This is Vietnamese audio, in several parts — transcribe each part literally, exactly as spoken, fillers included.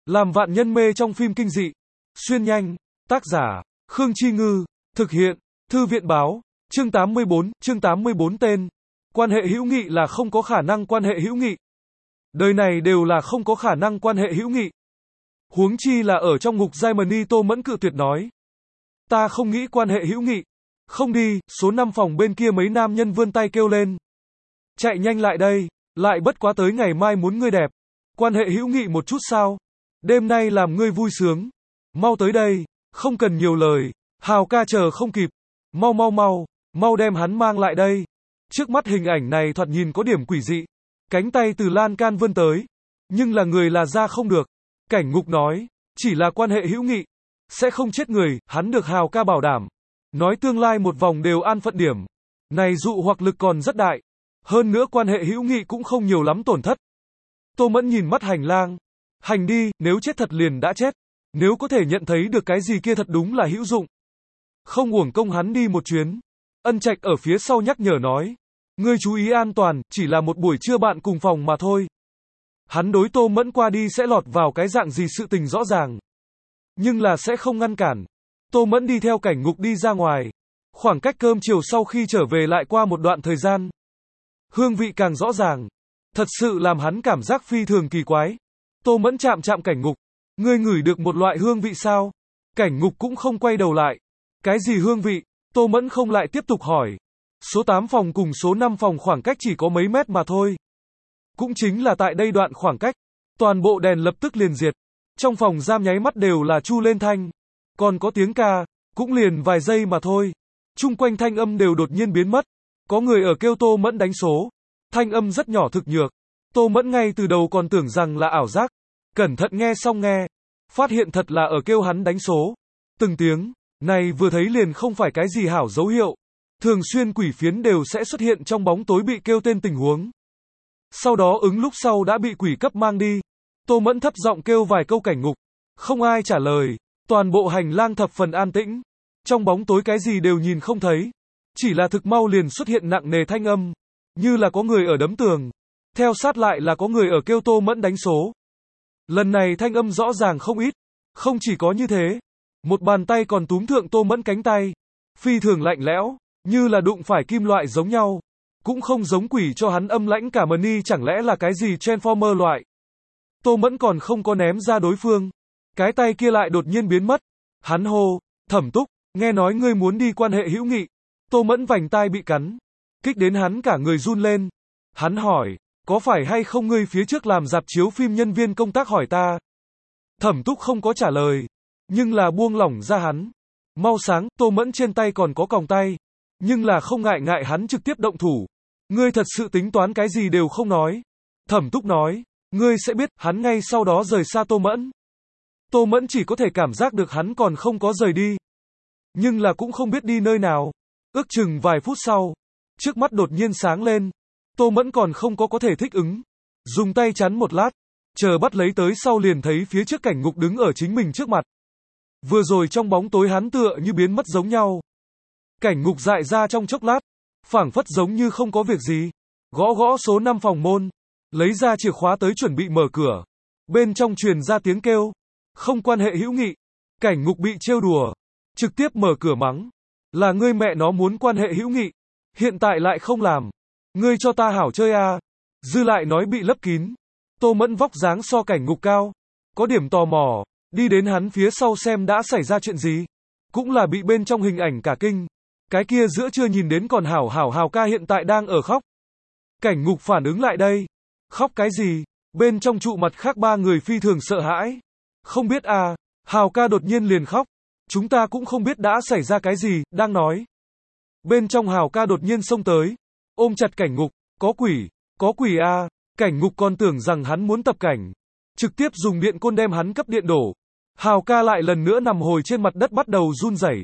Làm vạn nhân mê trong phim kinh dị. Xuyên nhanh. Tác giả, Khương Chi Ngư. Thực hiện, Thư viện Báo. Chương tám mươi bốn, chương tám mươi bốn tên. Quan hệ hữu nghị là không có khả năng quan hệ hữu nghị. Đời này đều là không có khả năng quan hệ hữu nghị. Huống chi là ở trong ngục Germany. Tô Mẫn cự tuyệt nói. Ta không nghĩ quan hệ hữu nghị. Không đi. Số năm phòng bên kia mấy nam nhân vươn tay kêu lên. Chạy nhanh lại đây. Lại bất quá tới ngày mai muốn ngươi đẹp. Quan hệ hữu nghị một chút sao? Đêm nay làm ngươi vui sướng. Mau tới đây. Không cần nhiều lời. Hào ca chờ không kịp. Mau mau mau. Mau đem hắn mang lại đây. Trước mắt hình ảnh này thoạt nhìn có điểm quỷ dị. Cánh tay từ lan can vươn tới. Nhưng là người là ra không được. Cảnh ngục nói. Chỉ là quan hệ hữu nghị. Sẽ không chết người. Hắn được Hào ca bảo đảm. Nói tương lai một vòng đều an phận điểm. Này dụ hoặc lực còn rất đại. Hơn nữa quan hệ hữu nghị cũng không nhiều lắm tổn thất. Tô Mẫn nhìn mắt hành lang. Hành đi, nếu chết thật liền đã chết. Nếu có thể nhận thấy được cái gì kia thật đúng là hữu dụng. Không uổng công hắn đi một chuyến. Ân Trạch ở phía sau nhắc nhở nói. Ngươi chú ý an toàn, chỉ là một buổi trưa bạn cùng phòng mà thôi. Hắn đối Tô Mẫn qua đi sẽ lọt vào cái dạng gì sự tình rõ ràng. Nhưng là sẽ không ngăn cản. Tô Mẫn đi theo cảnh ngục đi ra ngoài. Khoảng cách cơm chiều sau khi trở về lại qua một đoạn thời gian. Hương vị càng rõ ràng. Thật sự làm hắn cảm giác phi thường kỳ quái. Tô Mẫn chạm chạm cảnh ngục. Ngươi ngửi được một loại hương vị sao? Cảnh ngục cũng không quay đầu lại. Cái gì hương vị? Tô Mẫn không lại tiếp tục hỏi. Số tám phòng cùng số năm phòng khoảng cách chỉ có mấy mét mà thôi. Cũng chính là tại đây đoạn khoảng cách. Toàn bộ đèn lập tức liền diệt. Trong phòng giam nháy mắt đều là chu lên thanh. Còn có tiếng ca. Cũng liền vài giây mà thôi. Chung quanh thanh âm đều đột nhiên biến mất. Có người ở kêu Tô Mẫn đánh số. Thanh âm rất nhỏ thực nhược. Tô Mẫn ngay từ đầu còn tưởng rằng là ảo giác. Cẩn thận nghe xong nghe. Phát hiện thật là ở kêu hắn đánh số. Từng tiếng. Này vừa thấy liền không phải cái gì hảo dấu hiệu. Thường xuyên quỷ phiến đều sẽ xuất hiện trong bóng tối bị kêu tên tình huống. Sau đó ứng lúc sau đã bị quỷ cấp mang đi. Tô Mẫn thấp giọng kêu vài câu cảnh ngục. Không ai trả lời. Toàn bộ hành lang thập phần an tĩnh. Trong bóng tối cái gì đều nhìn không thấy. Chỉ là thực mau liền xuất hiện nặng nề thanh âm. Như là có người ở đấm tường. Theo sát lại là có người ở kêu Tô Mẫn đánh số. Lần này thanh âm rõ ràng không ít. Không chỉ có như thế. Một bàn tay còn túm thượng Tô Mẫn cánh tay. Phi thường lạnh lẽo. Như là đụng phải kim loại giống nhau. Cũng không giống quỷ cho hắn âm lãnh cả mani, chẳng lẽ là cái gì Transformer loại. Tô Mẫn còn không có ném ra đối phương. Cái tay kia lại đột nhiên biến mất. Hắn hô. Thẩm Túc. Nghe nói ngươi muốn đi quan hệ hữu nghị. Tô Mẫn vành tai bị cắn. Kích đến hắn cả người run lên. Hắn hỏi. Có phải hay không ngươi phía trước làm rạp chiếu phim nhân viên công tác hỏi ta? Thẩm Túc không có trả lời. Nhưng là buông lỏng ra hắn. Mau sáng, Tô Mẫn trên tay còn có còng tay. Nhưng là không ngại ngại hắn trực tiếp động thủ. Ngươi thật sự tính toán cái gì đều không nói. Thẩm Túc nói. Ngươi sẽ biết, hắn ngay sau đó rời xa Tô Mẫn. Tô Mẫn chỉ có thể cảm giác được hắn còn không có rời đi. Nhưng là cũng không biết đi nơi nào. Ước chừng vài phút sau. Trước mắt đột nhiên sáng lên. Tô Mẫn còn không có có thể thích ứng. Dùng tay chắn một lát. Chờ bắt lấy tới sau liền thấy phía trước cảnh ngục đứng ở chính mình trước mặt. Vừa rồi trong bóng tối hắn tựa như biến mất giống nhau. Cảnh ngục dại ra trong chốc lát. Phảng phất giống như không có việc gì. Gõ gõ số năm phòng môn. Lấy ra chìa khóa tới chuẩn bị mở cửa. Bên trong truyền ra tiếng kêu. Không quan hệ hữu nghị. Cảnh ngục bị trêu đùa. Trực tiếp mở cửa mắng. Là ngươi mẹ nó muốn quan hệ hữu nghị. Hiện tại lại không làm. Ngươi cho ta hảo chơi à. Dư lại nói bị lấp kín. Tô Mẫn vóc dáng so cảnh ngục cao. Có điểm tò mò. Đi đến hắn phía sau xem đã xảy ra chuyện gì. Cũng là bị bên trong hình ảnh cả kinh. Cái kia giữa chưa nhìn đến còn hảo hảo Hào ca hiện tại đang ở khóc. Cảnh ngục phản ứng lại đây. Khóc cái gì? Bên trong trụ mặt khác ba người phi thường sợ hãi. Không biết à. Hào ca đột nhiên liền khóc. Chúng ta cũng không biết đã xảy ra cái gì, đang nói. Bên trong Hào ca đột nhiên xông tới. Ôm chặt cảnh ngục. Có quỷ. Có quỷ à. Cảnh ngục còn tưởng rằng hắn muốn tập cảnh. Trực tiếp dùng điện côn đem hắn cấp điện đổ. Hào ca lại lần nữa nằm hồi trên mặt đất bắt đầu run rẩy.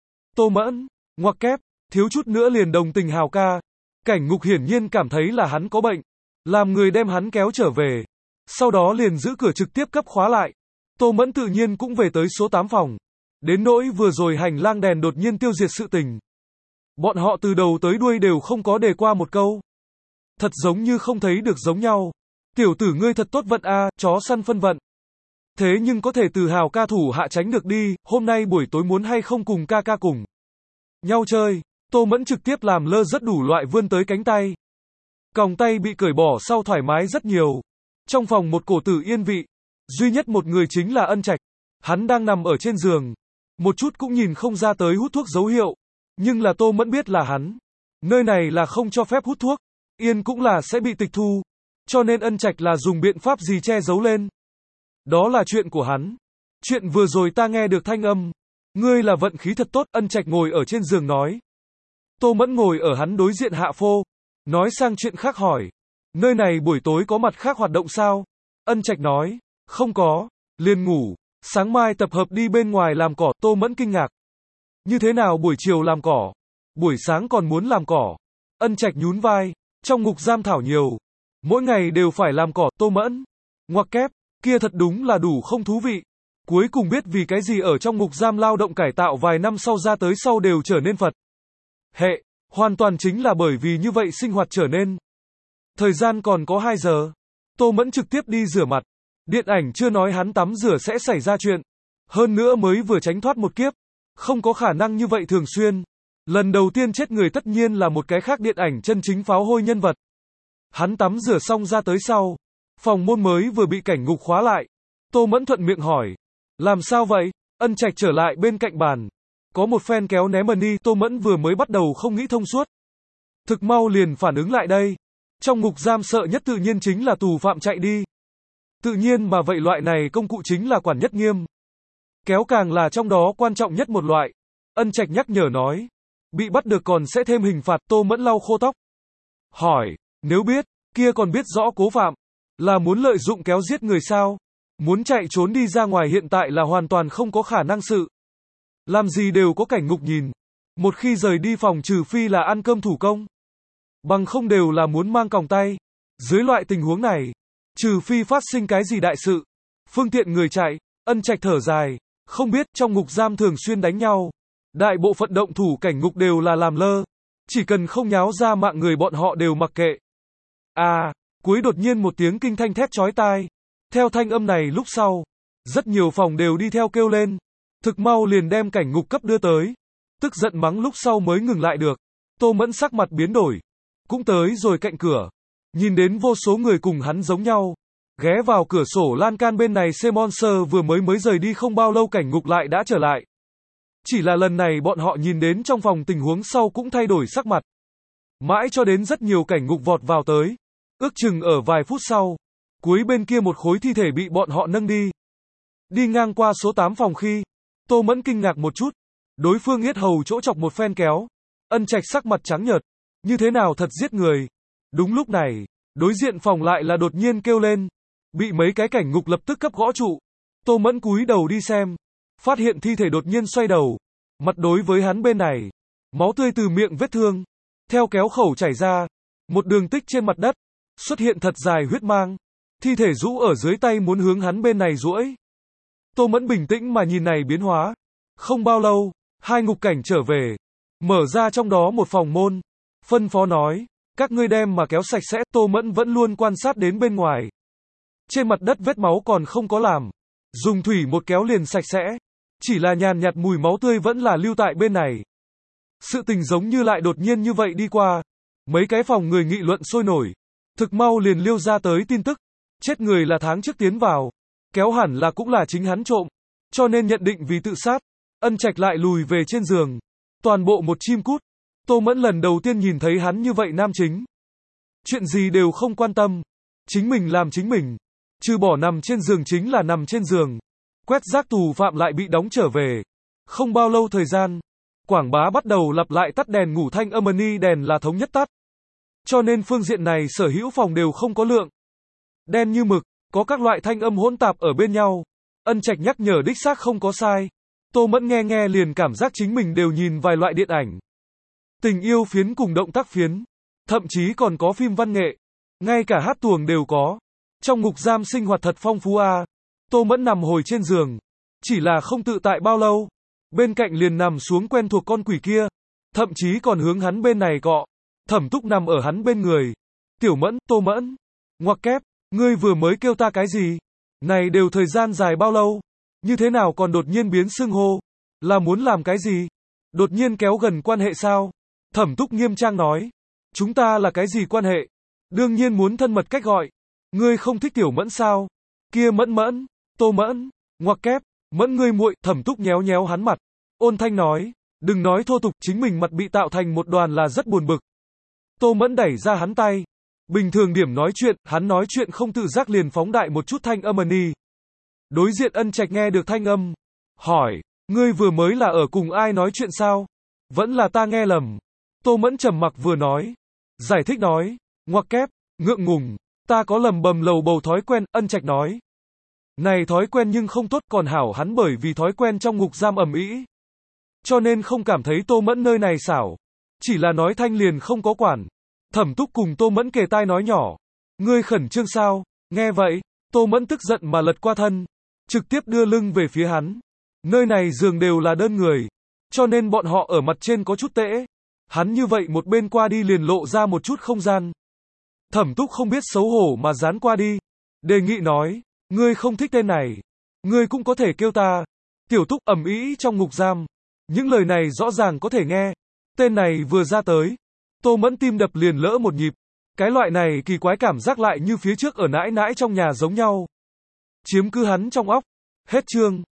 Tô Mẫn. Ngoặc kép. Thiếu chút nữa liền đồng tình Hào ca. Cảnh ngục hiển nhiên cảm thấy là hắn có bệnh. Làm người đem hắn kéo trở về. Sau đó liền giữ cửa trực tiếp cấp khóa lại. Tô Mẫn tự nhiên cũng về tới số tám phòng. Đến nỗi vừa rồi hành lang đèn đột nhiên tiêu diệt sự tình. Bọn họ từ đầu tới đuôi đều không có đề qua một câu. Thật giống như không thấy được giống nhau. Tiểu tử ngươi thật tốt vận a, chó săn phân vận. Thế nhưng có thể từ hào ca thủ hạ tránh được đi, hôm nay buổi tối muốn hay không cùng ca ca cùng nhau chơi. Tô Mẫn trực tiếp làm lơ rất đủ loại vươn tới cánh tay. Còng tay bị cởi bỏ sau thoải mái rất nhiều. Trong phòng một cổ tử yên vị, duy nhất một người chính là Ân Trạch. Hắn đang nằm ở trên giường, một chút cũng nhìn không ra tới hút thuốc dấu hiệu, nhưng là Tô Mẫn biết là hắn. Nơi này là không cho phép hút thuốc, yên cũng là sẽ bị tịch thu, cho nên Ân Trạch là dùng biện pháp gì che giấu lên. Đó là chuyện của hắn. Chuyện vừa rồi ta nghe được thanh âm. Ngươi là vận khí thật tốt, Ân Trạch ngồi ở trên giường nói. Tô Mẫn ngồi ở hắn đối diện hạ phô, nói sang chuyện khác hỏi. Nơi này buổi tối có mặt khác hoạt động sao? Ân Trạch nói, không có, liền ngủ, sáng mai tập hợp đi bên ngoài làm cỏ. Tô Mẫn kinh ngạc. Như thế nào buổi chiều làm cỏ? Buổi sáng còn muốn làm cỏ. Ân Trạch nhún vai, trong ngục giam thảo nhiều. Mỗi ngày đều phải làm cỏ. Tô Mẫn ngoặc kép, kia thật đúng là đủ không thú vị. Cuối cùng biết vì cái gì ở trong ngục giam lao động cải tạo vài năm sau ra tới sau đều trở nên Phật hệ, hoàn toàn chính là bởi vì như vậy sinh hoạt trở nên. Thời gian còn có hai giờ. Tô Mẫn trực tiếp đi rửa mặt. Điện ảnh chưa nói hắn tắm rửa sẽ xảy ra chuyện. Hơn nữa mới vừa tránh thoát một kiếp. Không có khả năng như vậy thường xuyên. Lần đầu tiên chết người tất nhiên là một cái khác điện ảnh chân chính pháo hôi nhân vật. Hắn tắm rửa xong ra tới sau. Phòng môn mới vừa bị cảnh ngục khóa lại. Tô Mẫn thuận miệng hỏi. Làm sao vậy? Ân Trạch trở lại bên cạnh bàn. Có một phen kéo ném ẩn đi. Tô Mẫn vừa mới bắt đầu không nghĩ thông suốt. Thực mau liền phản ứng lại đây. Trong ngục giam sợ nhất tự nhiên chính là tù phạm chạy đi. Tự nhiên mà vậy loại này công cụ chính là quản nhất nghiêm. Kéo càng là trong đó quan trọng nhất một loại. Ân Trạch nhắc nhở nói. Bị bắt được còn sẽ thêm hình phạt. Tô Mẫn lau khô tóc. Hỏi, nếu biết, kia còn biết rõ cố phạm. Là muốn lợi dụng kéo giết người sao? Muốn chạy trốn đi ra ngoài hiện tại là hoàn toàn không có khả năng sự. Làm gì đều có cảnh ngục nhìn. Một khi rời đi phòng trừ phi là ăn cơm thủ công. Bằng không đều là muốn mang còng tay. Dưới loại tình huống này, trừ phi phát sinh cái gì đại sự. Phương tiện người chạy, Ân Trạch thở dài. Không biết trong ngục giam thường xuyên đánh nhau. Đại bộ phận động thủ cảnh ngục đều là làm lơ. Chỉ cần không nháo ra mạng người bọn họ đều mặc kệ. À, cuối đột nhiên một tiếng kinh thanh thét chói tai. Theo thanh âm này lúc sau, rất nhiều phòng đều đi theo kêu lên. Thực mau liền đem cảnh ngục cấp đưa tới. Tức giận mắng lúc sau mới ngừng lại được. Tô Mẫn sắc mặt biến đổi. Cũng tới rồi cạnh cửa. Nhìn đến vô số người cùng hắn giống nhau. Ghé vào cửa sổ lan can bên này xem Monster vừa mới mới rời đi không bao lâu cảnh ngục lại đã trở lại. Chỉ là lần này bọn họ nhìn đến trong phòng tình huống sau cũng thay đổi sắc mặt. Mãi cho đến rất nhiều cảnh ngục vọt vào tới. Ước chừng ở vài phút sau. Cuối bên kia một khối thi thể bị bọn họ nâng đi. Đi ngang qua số tám phòng khi. Tô Mẫn kinh ngạc một chút. Đối phương yết hầu chỗ chọc một phen kéo. Ân Trạch sắc mặt trắng nhợt. Như thế nào thật giết người. Đúng lúc này, đối diện phòng lại là đột nhiên kêu lên. Bị mấy cái cảnh ngục lập tức cấp gõ trụ. Tô Mẫn cúi đầu đi xem. Phát hiện thi thể đột nhiên xoay đầu. Mặt đối với hắn bên này. Máu tươi từ miệng vết thương. Theo kéo khẩu chảy ra. Một đường tích trên mặt đất. Xuất hiện thật dài huyết mang. Thi thể rũ ở dưới tay muốn hướng hắn bên này duỗi. Tô Mẫn bình tĩnh mà nhìn này biến hóa. Không bao lâu, hai ngục cảnh trở về. Mở ra trong đó một phòng môn. Phân phó nói, các ngươi đem mà kéo sạch sẽ. Tô Mẫn vẫn luôn quan sát đến bên ngoài. Trên mặt đất vết máu còn không có làm. Dùng thủy một kéo liền sạch sẽ. Chỉ là nhàn nhạt mùi máu tươi vẫn là lưu tại bên này. Sự tình giống như lại đột nhiên như vậy đi qua. Mấy cái phòng người nghị luận sôi nổi. Thực mau liền liêu ra tới tin tức. Chết người là tháng trước tiến vào. Kéo hẳn là cũng là chính hắn trộm. Cho nên nhận định vì tự sát. Ân Trạch lại lùi về trên giường. Toàn bộ một chim cút. Tô Mẫn lần đầu tiên nhìn thấy hắn như vậy nam chính. Chuyện gì đều không quan tâm. Chính mình làm chính mình. Trừ bỏ nằm trên giường chính là nằm trên giường. Quét rác tù phạm lại bị đóng trở về. Không bao lâu thời gian. Quảng bá bắt đầu lặp lại tắt đèn ngủ thanh âm ni đèn là thống nhất tắt. Cho nên phương diện này sở hữu phòng đều không có lượng. Đen như mực, có các loại thanh âm hỗn tạp ở bên nhau. Ân Trạch nhắc nhở đích xác không có sai. Tô Mẫn nghe nghe liền cảm giác chính mình đều nhìn vài loại điện ảnh. Tình yêu phiến cùng động tác phiến. Thậm chí còn có phim văn nghệ. Ngay cả hát tuồng đều có. Trong ngục giam sinh hoạt thật phong phú a. À. Tô Mẫn nằm hồi trên giường. Chỉ là không tự tại bao lâu. Bên cạnh liền nằm xuống quen thuộc con quỷ kia. Thậm chí còn hướng hắn bên này cọ. Thẩm Túc nằm ở hắn bên người. Tiểu Mẫn, Tô Mẫn. Ngoặc kép, ngươi vừa mới kêu ta cái gì? Này đều thời gian dài bao lâu? Như thế nào còn đột nhiên biến xưng hô? Là muốn làm cái gì? Đột nhiên kéo gần quan hệ sao? Thẩm Túc nghiêm trang nói. Chúng ta là cái gì quan hệ? Đương nhiên muốn thân mật cách gọi. Ngươi không thích Tiểu Mẫn sao? Kia Mẫn Mẫn, Tô Mẫn, ngoặc kép, Mẫn ngươi muội. Thẩm Túc nhéo nhéo hắn mặt. Ôn thanh nói. Đừng nói thô tục, chính mình mặt bị tạo thành một đoàn là rất buồn bực. Tô Mẫn đẩy ra hắn tay. Bình thường điểm nói chuyện, hắn nói chuyện không tự giác liền phóng đại một chút thanh âm ân. Đối diện Ân Trạch nghe được thanh âm. Hỏi, ngươi vừa mới là ở cùng ai nói chuyện sao? Vẫn là ta nghe lầm. Tô Mẫn trầm mặc vừa nói. Giải thích nói. Ngoặc kép, ngượng ngùng. Ta có lầm bầm lầu bầu thói quen, Ân Trạch nói. Này thói quen nhưng không tốt, còn hảo hắn bởi vì thói quen trong ngục giam ầm ĩ, cho nên không cảm thấy Tô Mẫn nơi này xảo. Chỉ là nói thanh liền không có quản. Thẩm Túc cùng Tô Mẫn kề tai nói nhỏ. Ngươi khẩn trương sao? Nghe vậy, Tô Mẫn tức giận mà lật qua thân. Trực tiếp đưa lưng về phía hắn. Nơi này giường đều là đơn người. Cho nên bọn họ ở mặt trên có chút tễ. Hắn như vậy một bên qua đi liền lộ ra một chút không gian. Thẩm Túc không biết xấu hổ mà dán qua đi. Đề nghị nói. Ngươi không thích tên này. Ngươi cũng có thể kêu ta. Tiểu Túc ầm ĩ trong ngục giam. Những lời này rõ ràng có thể nghe. Tên này vừa ra tới. Tô Mẫn tim đập liền lỡ một nhịp. Cái loại này kỳ quái cảm giác lại như phía trước ở nãi nãi trong nhà giống nhau. Chiếm cứ hắn trong óc. Hết chương.